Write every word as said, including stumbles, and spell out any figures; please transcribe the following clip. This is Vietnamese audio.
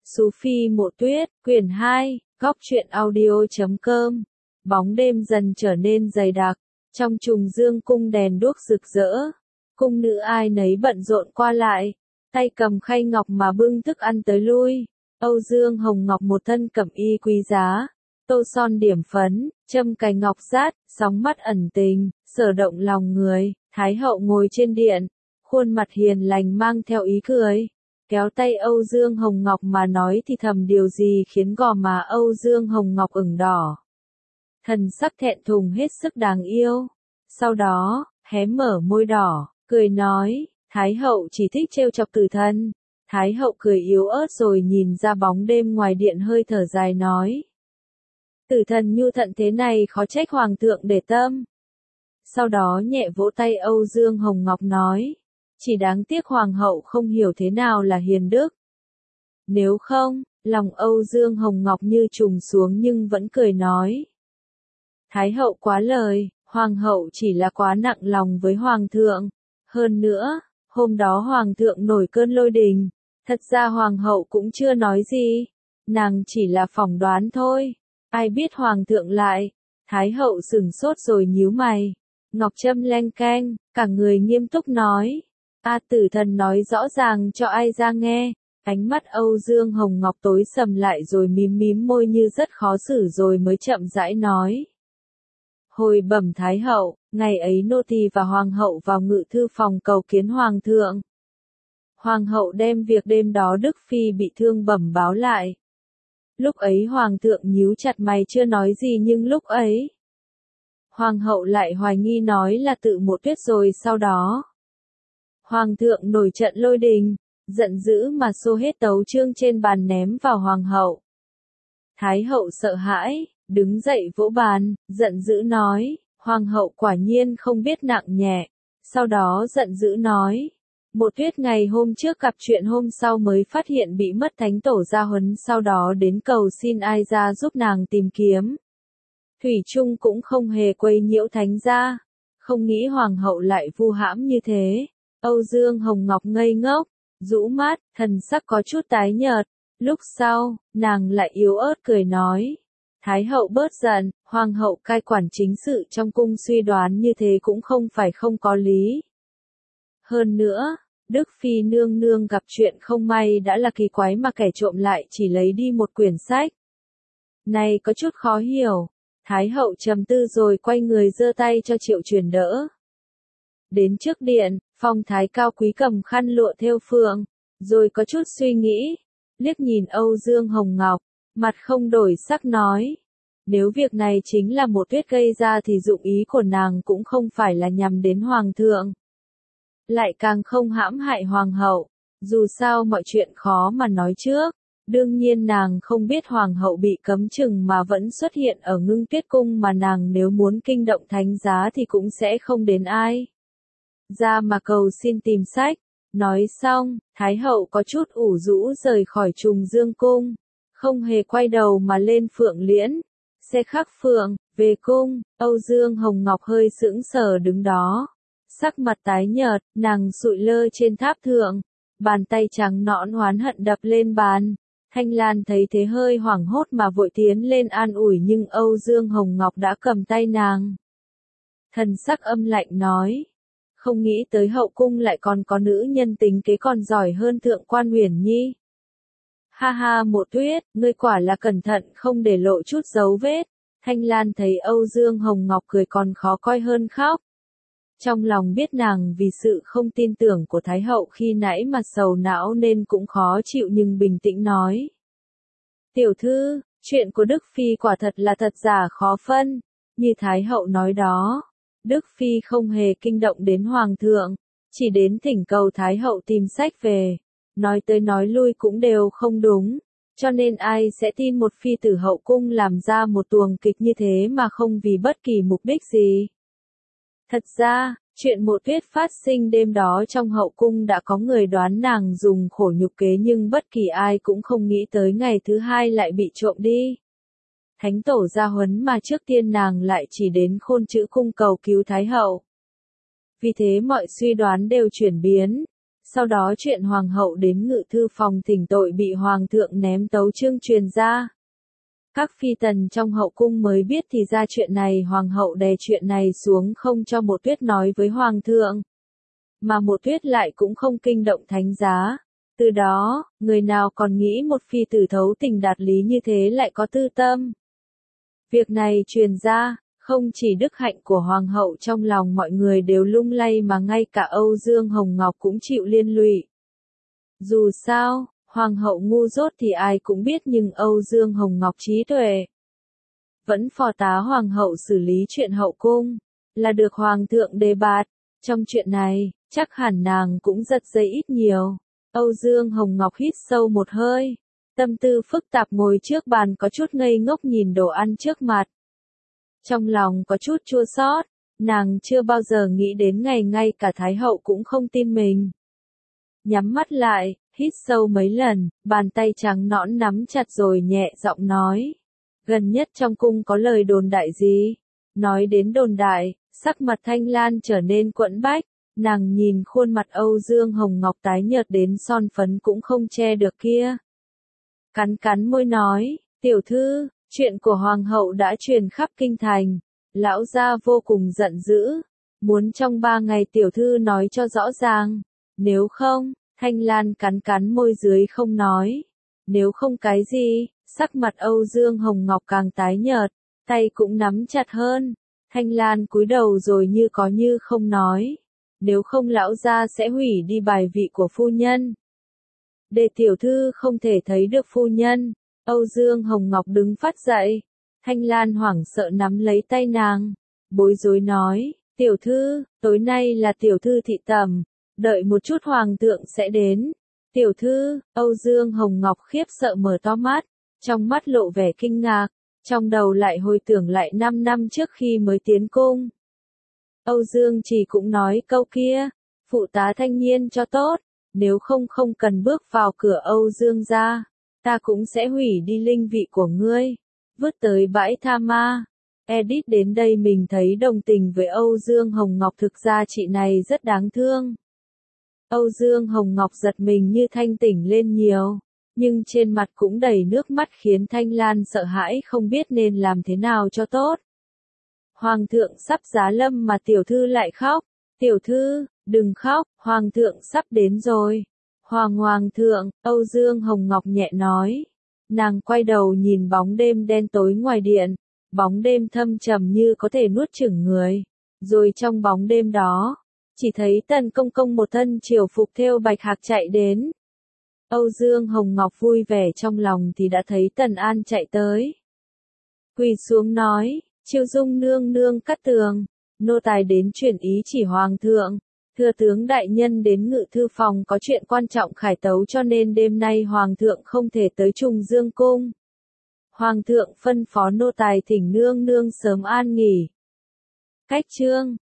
Sú Phi Mộ Tuyết, quyển hai, góc truyện audio.com. Bóng đêm dần trở nên dày đặc, trong trùng dương cung đèn đuốc rực rỡ. Cung nữ ai nấy bận rộn qua lại, tay cầm khay ngọc mà bưng thức ăn tới lui. Âu Dương Hồng Ngọc một thân cẩm y quý giá, tô son điểm phấn, châm cài ngọc dát, sóng mắt ẩn tình, sở động lòng người. Thái hậu ngồi trên điện, khuôn mặt hiền lành mang theo ý cười, kéo tay Âu Dương Hồng Ngọc mà nói thì thầm điều gì khiến gò má Âu Dương Hồng Ngọc ửng đỏ. Thần sắc thẹn thùng hết sức đáng yêu. Sau đó, hé mở môi đỏ, cười nói, Thái hậu chỉ thích trêu chọc Tử Thần. Thái hậu cười yếu ớt rồi nhìn ra bóng đêm ngoài điện hơi thở dài nói. Tử Thần nhu thận thế này khó trách hoàng thượng để tâm. Sau đó nhẹ vỗ tay Âu Dương Hồng Ngọc nói, chỉ đáng tiếc hoàng hậu không hiểu thế nào là hiền đức. Nếu không, lòng Âu Dương Hồng Ngọc như trùng xuống nhưng vẫn cười nói. Thái hậu quá lời, hoàng hậu chỉ là quá nặng lòng với hoàng thượng. Hơn nữa, hôm đó hoàng thượng nổi cơn lôi đình, thật ra hoàng hậu cũng chưa nói gì, nàng chỉ là phỏng đoán thôi. Ai biết hoàng thượng lại. Thái hậu sửng sốt rồi nhíu mày. Ngọc Trâm leng keng, cả người nghiêm túc nói. A Tử Thần nói rõ ràng cho ai ra nghe. Ánh mắt Âu Dương Hồng Ngọc tối sầm lại rồi mím mím môi như rất khó xử rồi mới chậm rãi nói. Hồi bẩm Thái hậu, ngày ấy nô tỳ và hoàng hậu vào ngự thư phòng cầu kiến hoàng thượng. Hoàng hậu đem việc đêm đó Đức Phi bị thương bẩm báo lại. Lúc ấy hoàng thượng nhíu chặt mày chưa nói gì nhưng lúc ấy hoàng hậu lại hoài nghi nói là tự Mộ Tuyết rồi sau đó. Hoàng thượng nổi trận lôi đình, giận dữ mà xô hết tấu chương trên bàn ném vào hoàng hậu. Thái hậu sợ hãi, đứng dậy vỗ bàn, giận dữ nói, hoàng hậu quả nhiên không biết nặng nhẹ. Sau đó giận dữ nói, Mộ Tuyết ngày hôm trước gặp chuyện hôm sau mới phát hiện bị mất thánh tổ gia huấn, sau đó đến cầu xin ai ra giúp nàng tìm kiếm. Thủy chung cũng không hề quấy nhiễu thánh gia, không nghĩ hoàng hậu lại vu hãm như thế. Âu Dương Hồng Ngọc ngây ngốc, rũ mắt, thần sắc có chút tái nhợt. Lúc sau, nàng lại yếu ớt cười nói. Thái hậu bớt giận, hoàng hậu cai quản chính sự trong cung suy đoán như thế cũng không phải không có lý. Hơn nữa, Đức Phi nương nương gặp chuyện không may đã là kỳ quái mà kẻ trộm lại chỉ lấy đi một quyển sách. Này có chút khó hiểu. Thái hậu trầm tư rồi quay người giơ tay cho Triệu Truyền đỡ. Đến trước điện, phong thái cao quý cầm khăn lụa thêu phượng, rồi có chút suy nghĩ, liếc nhìn Âu Dương Hồng Ngọc, mặt không đổi sắc nói. Nếu việc này chính là Mộ Tuyết gây ra thì dụng ý của nàng cũng không phải là nhằm đến hoàng thượng. Lại càng không hãm hại hoàng hậu, dù sao mọi chuyện khó mà nói trước. Đương nhiên nàng không biết hoàng hậu bị cấm chừng mà vẫn xuất hiện ở Ngưng Tuyết cung mà nàng nếu muốn kinh động thánh giá thì cũng sẽ không đến ai ra mà cầu xin tìm sách. Nói xong, Thái hậu có chút ủ rũ rời khỏi trùng dương cung, không hề quay đầu mà lên Phượng Liễn, xe khắc phượng, về cung. Âu Dương Hồng Ngọc hơi sững sờ đứng đó, sắc mặt tái nhợt, nàng sụi lơ trên tháp thượng, bàn tay trắng nõn oán hận đập lên bàn. Thanh Lan thấy thế hơi hoảng hốt mà vội tiến lên an ủi nhưng Âu Dương Hồng Ngọc đã cầm tay nàng. Thần sắc âm lạnh nói, không nghĩ tới hậu cung lại còn có nữ nhân tính kế còn giỏi hơn thượng quan Huyền Nhi. Ha ha Mộ Tuyết, ngươi quả là cẩn thận không để lộ chút dấu vết. Thanh Lan thấy Âu Dương Hồng Ngọc cười còn khó coi hơn khóc. Trong lòng biết nàng vì sự không tin tưởng của Thái hậu khi nãy mà sầu não nên cũng khó chịu nhưng bình tĩnh nói. Tiểu thư, chuyện của Đức Phi quả thật là thật giả khó phân, như Thái hậu nói đó. Đức Phi không hề kinh động đến hoàng thượng, chỉ đến thỉnh cầu Thái hậu tìm sách về. Nói tới nói lui cũng đều không đúng, cho nên ai sẽ tin một phi tử hậu cung làm ra một tuồng kịch như thế mà không vì bất kỳ mục đích gì. Thật ra, chuyện Mộ Tuyết phát sinh đêm đó trong hậu cung đã có người đoán nàng dùng khổ nhục kế nhưng bất kỳ ai cũng không nghĩ tới ngày thứ hai lại bị trộm đi. Thánh tổ gia huấn mà trước tiên nàng lại chỉ đến Khôn Chữ cung cầu cứu Thái hậu. Vì thế mọi suy đoán đều chuyển biến. Sau đó chuyện hoàng hậu đến ngự thư phòng thỉnh tội bị hoàng thượng ném tấu chương truyền ra. Các phi tần trong hậu cung mới biết thì ra chuyện này hoàng hậu đè chuyện này xuống không cho một tuyết nói với hoàng thượng. Mà một tuyết lại cũng không kinh động thánh giá. Từ đó, người nào còn nghĩ một phi tử thấu tình đạt lý như thế lại có tư tâm. Việc này truyền ra, không chỉ đức hạnh của hoàng hậu trong lòng mọi người đều lung lay mà ngay cả Âu Dương Hồng Ngọc cũng chịu liên lụy. Dù sao, hoàng hậu ngu dốt thì ai cũng biết nhưng Âu Dương Hồng Ngọc trí tuệ. Vẫn phò tá hoàng hậu xử lý chuyện hậu cung, là được hoàng thượng đề bạt. Trong chuyện này, chắc hẳn nàng cũng giật dây ít nhiều. Âu Dương Hồng Ngọc hít sâu một hơi. Tâm tư phức tạp ngồi trước bàn có chút ngây ngốc nhìn đồ ăn trước mặt. Trong lòng có chút chua xót, nàng chưa bao giờ nghĩ đến ngày ngay cả Thái hậu cũng không tin mình. Nhắm mắt lại, hít sâu mấy lần, bàn tay trắng nõn nắm chặt rồi nhẹ giọng nói. Gần nhất trong cung có lời đồn đại gì? Nói đến đồn đại, sắc mặt Thanh Lan trở nên quẫn bách, nàng nhìn khuôn mặt Âu Dương Hồng Ngọc tái nhợt đến son phấn cũng không che được kia. Cắn cắn môi nói, tiểu thư, chuyện của hoàng hậu đã truyền khắp kinh thành, lão gia vô cùng giận dữ, muốn trong ba ngày tiểu thư nói cho rõ ràng, nếu không, Thanh Lan cắn cắn môi dưới không nói, nếu không cái gì, sắc mặt Âu Dương Hồng Ngọc càng tái nhợt, tay cũng nắm chặt hơn, Thanh Lan cúi đầu rồi như có như không nói, nếu không lão gia sẽ hủy đi bài vị của phu nhân. Để tiểu thư không thể thấy được phu nhân. Âu Dương Hồng Ngọc đứng phát dậy. Thanh Lan hoảng sợ nắm lấy tay nàng. Bối rối nói, tiểu thư, tối nay là tiểu thư thị tẩm. Đợi một chút hoàng thượng sẽ đến. Tiểu thư, Âu Dương Hồng Ngọc khiếp sợ mở to mắt. Trong mắt lộ vẻ kinh ngạc. Trong đầu lại hồi tưởng lại năm năm trước khi mới tiến cung. Âu Dương chỉ cũng nói câu kia. Phụ tá Thanh Nhiên cho tốt. Nếu không không cần bước vào cửa Âu Dương gia, ta cũng sẽ hủy đi linh vị của ngươi, vứt tới bãi tha ma. Edit đến đây mình thấy đồng tình với Âu Dương Hồng Ngọc, thực ra chị này rất đáng thương. Âu Dương Hồng Ngọc giật mình như thanh tỉnh lên nhiều, nhưng trên mặt cũng đầy nước mắt khiến Thanh Lan sợ hãi không biết nên làm thế nào cho tốt. Hoàng thượng sắp giá lâm mà tiểu thư lại khóc, tiểu thư, đừng khóc, hoàng thượng sắp đến rồi. Hoàng hoàng thượng, Âu Dương Hồng Ngọc nhẹ nói. Nàng quay đầu nhìn bóng đêm đen tối ngoài điện, bóng đêm thâm trầm như có thể nuốt chửng người. Rồi trong bóng đêm đó, chỉ thấy Tần Công Công một thân triều phục thêu bạch hạc chạy đến. Âu Dương Hồng Ngọc vui vẻ trong lòng thì đã thấy Tần An chạy tới. Quỳ xuống nói, Chiêu Dung nương nương cắt tường, nô tài đến truyền ý chỉ hoàng thượng. Thưa tướng đại nhân đến ngự thư phòng có chuyện quan trọng khải tấu cho nên đêm nay hoàng thượng không thể tới Trùng Dương cung. Hoàng thượng phân phó nô tài thỉnh nương nương sớm an nghỉ. Cách chương